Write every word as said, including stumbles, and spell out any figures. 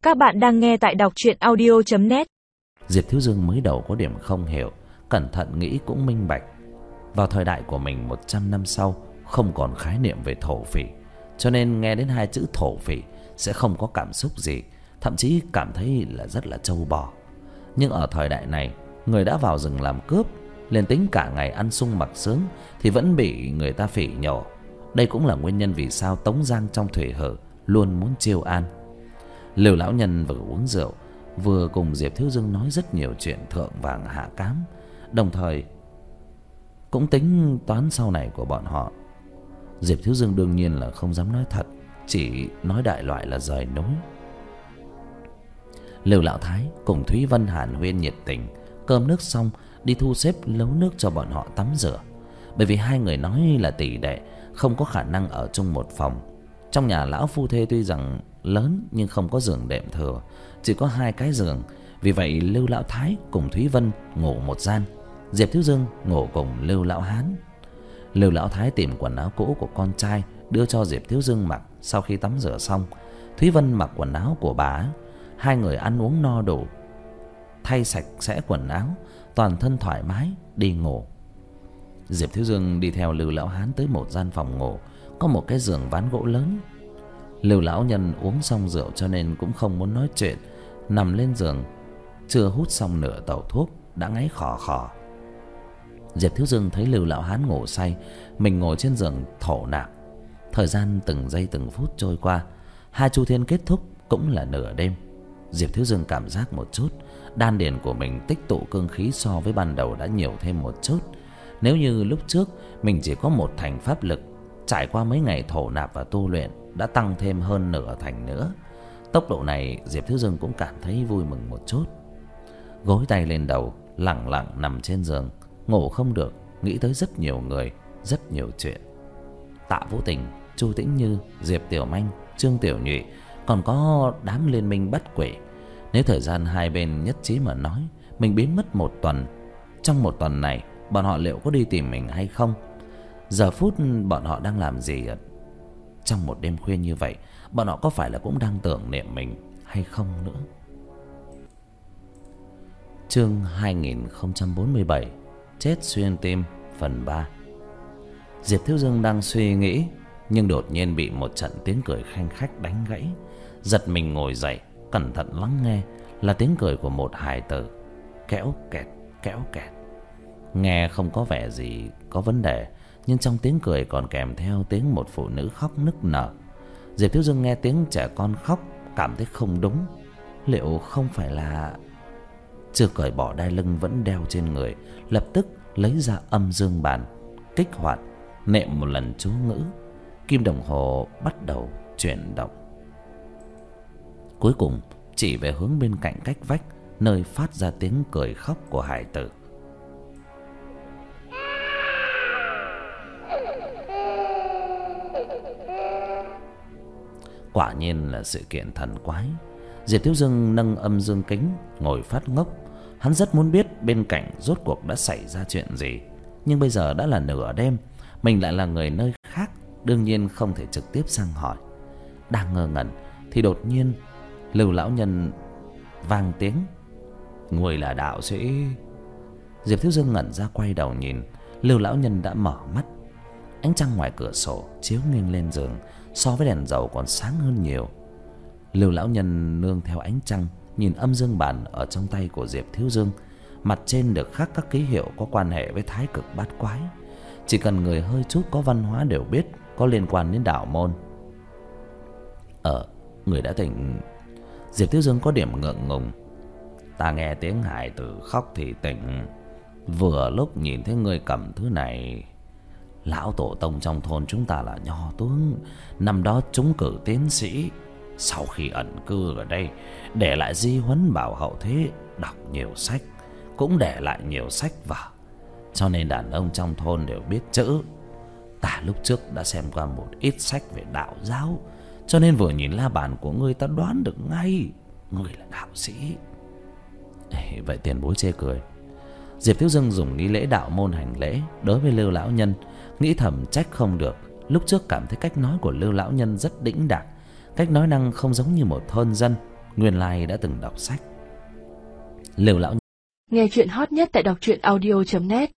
Các bạn đang nghe tại đọc truyện audio chấm net. Diệp Thiếu Dương mới đầu có điểm không hiểu, cẩn thận nghĩ cũng minh bạch. Vào thời đại của mình một trăm năm sau không còn khái niệm về thổ phỉ, cho nên nghe đến hai chữ thổ phỉ sẽ không có cảm xúc gì, thậm chí cảm thấy là rất là trâu bò. Nhưng ở thời đại này, người đã vào rừng làm cướp, liền tính cả ngày ăn sung mặc sướng thì vẫn bị người ta phỉ nhổ. Đây cũng là nguyên nhân vì sao Tống Giang trong Thủy Hử luôn muốn chiêu an. Lưu lão nhân vừa uống rượu, vừa cùng Diệp Thiếu Dương nói rất nhiều chuyện thượng vàng hạ cám, đồng thời cũng tính toán sau này của bọn họ. Diệp Thiếu Dương đương nhiên là không dám nói thật, chỉ nói đại loại là rời núi. Lưu lão thái cùng Thúy Vân hàn huyên nhiệt tình, cơm nước xong đi thu xếp nấu nước cho bọn họ tắm rửa. Bởi vì hai người nói là tỷ đệ, không có khả năng ở chung một phòng. Trong nhà lão phu thê tuy rằng lớn nhưng không có giường đệm thừa, chỉ có hai cái giường. Vì vậy Lưu lão thái cùng Thúy Vân ngủ một gian, Diệp Thiếu Dương ngủ cùng Lưu lão hán. Lưu lão thái tìm quần áo cũ của con trai đưa cho Diệp Thiếu Dương mặc. Sau khi tắm rửa xong, Thúy Vân mặc quần áo của bà. Hai người ăn uống no đủ, thay sạch sẽ quần áo, toàn thân thoải mái đi ngủ. Diệp Thiếu Dương đi theo Lưu lão hán tới một gian phòng ngủ, có một cái giường ván gỗ lớn. Lưu lão nhân uống xong rượu cho nên cũng không muốn nói chuyện, nằm lên giường, chưa hút xong nửa tẩu thuốc đã ngáy khò khò. Diệp Thiếu Dương thấy Lưu lão hán ngủ say, mình ngồi trên giường thổ nạp. Thời gian từng giây từng phút trôi qua, hai chu thiên kết thúc cũng là nửa đêm. Diệp Thiếu Dương cảm giác một chút, đan điền của mình tích tụ cương khí so với ban đầu đã nhiều thêm một chút. Nếu như lúc trước mình chỉ có một thành pháp lực, trải qua mấy ngày thổ nạp và tu luyện đã tăng thêm hơn nửa thành nữa. Tốc độ này Diệp Thiếu Dương cũng cảm thấy vui mừng một chút. Gối tay lên đầu, lẳng lặng nằm trên giường, ngủ không được, nghĩ tới rất nhiều người, rất nhiều chuyện. Tạ Vũ Tình, Chu Tĩnh Như, Diệp Tiểu Manh, Trương Tiểu Nhụy, còn có đám liên minh bắt quỷ. Nếu thời gian hai bên nhất trí mà nói, mình biến mất một tuần. Trong một tuần này, bọn họ liệu có đi tìm mình hay không? Giờ phút bọn họ đang làm gì trong một đêm khuya như vậy? Bọn họ có phải là cũng đang tưởng niệm mình hay không nữa? Chương hai nghìn không trăm bốn mươi bảy, Chết xuyên tim phần ba. Diệp Thiếu Dương đang suy nghĩ, nhưng đột nhiên bị một trận tiếng cười khanh khách đánh gãy. Giật mình ngồi dậy, cẩn thận lắng nghe, là tiếng cười của một hài tử. Kéo kẹt, kéo kẹt. Nghe không có vẻ gì có vấn đề, nhưng trong tiếng cười còn kèm theo tiếng một phụ nữ khóc nức nở. Diệp Thiếu Dương nghe tiếng trẻ con khóc, cảm thấy không đúng. Liệu không phải là... Chưa cởi bỏ đai lưng vẫn đeo trên người, lập tức lấy ra âm dương bàn, kích hoạt, nệm một lần chú ngữ. Kim đồng hồ bắt đầu chuyển động. Cuối cùng chỉ về hướng bên cạnh cách vách, nơi phát ra tiếng cười khóc của hải tử. Quả nhiên là sự kiện thần quái. Diệp Thiếu Dương nâng âm dương kính, ngồi phát ngốc. Hắn rất muốn biết bên cạnh rốt cuộc đã xảy ra chuyện gì. Nhưng bây giờ đã là nửa đêm, mình lại là người nơi khác, đương nhiên không thể trực tiếp sang hỏi. Đang ngơ ngẩn thì đột nhiên Lưu lão nhân vang tiếng: "Người là đạo sĩ?" Diệp Thiếu Dương ngẩn ra quay đầu nhìn, Lưu lão nhân đã mở mắt. Ánh trăng ngoài cửa sổ chiếu nghiêng lên giường, so với đèn dầu còn sáng hơn nhiều. Lưu lão nhân nương theo ánh trăng nhìn âm dương bàn ở trong tay của Diệp Thiếu Dương. Mặt trên được khắc các ký hiệu có quan hệ với thái cực bát quái. Chỉ cần người hơi chút có văn hóa đều biết có liên quan đến đạo môn. Ờ, người đã tỉnh. Diệp Thiếu Dương có điểm ngượng ngùng. Ta nghe tiếng hải tử khóc thì tỉnh. Vừa lúc nhìn thấy người cầm thứ này. Lão tổ tông trong thôn chúng ta là nho tướng, năm đó trúng cử tiến sĩ. Sau khi ẩn cư ở đây, để lại di huấn bảo hậu thế đọc nhiều sách, cũng để lại nhiều sách vở, cho nên đàn ông trong thôn đều biết chữ. Ta lúc trước đã xem qua một ít sách về đạo giáo, cho nên vừa nhìn la bàn của ngươi ta đoán được ngay ngươi là đạo sĩ. Ê, vậy tiền bối chê cười. Diệp Thiếu Dương dùng nghi lễ đạo môn hành lễ đối với Lưu lão nhân, nghĩ thầm trách không được. Lúc trước cảm thấy cách nói của Lưu lão nhân rất đĩnh đạc, cách nói năng không giống như một thôn dân, nguyên lai đã từng đọc sách. Lều lão nghe chuyện hot nhất tại đọc truyện audio chấm net.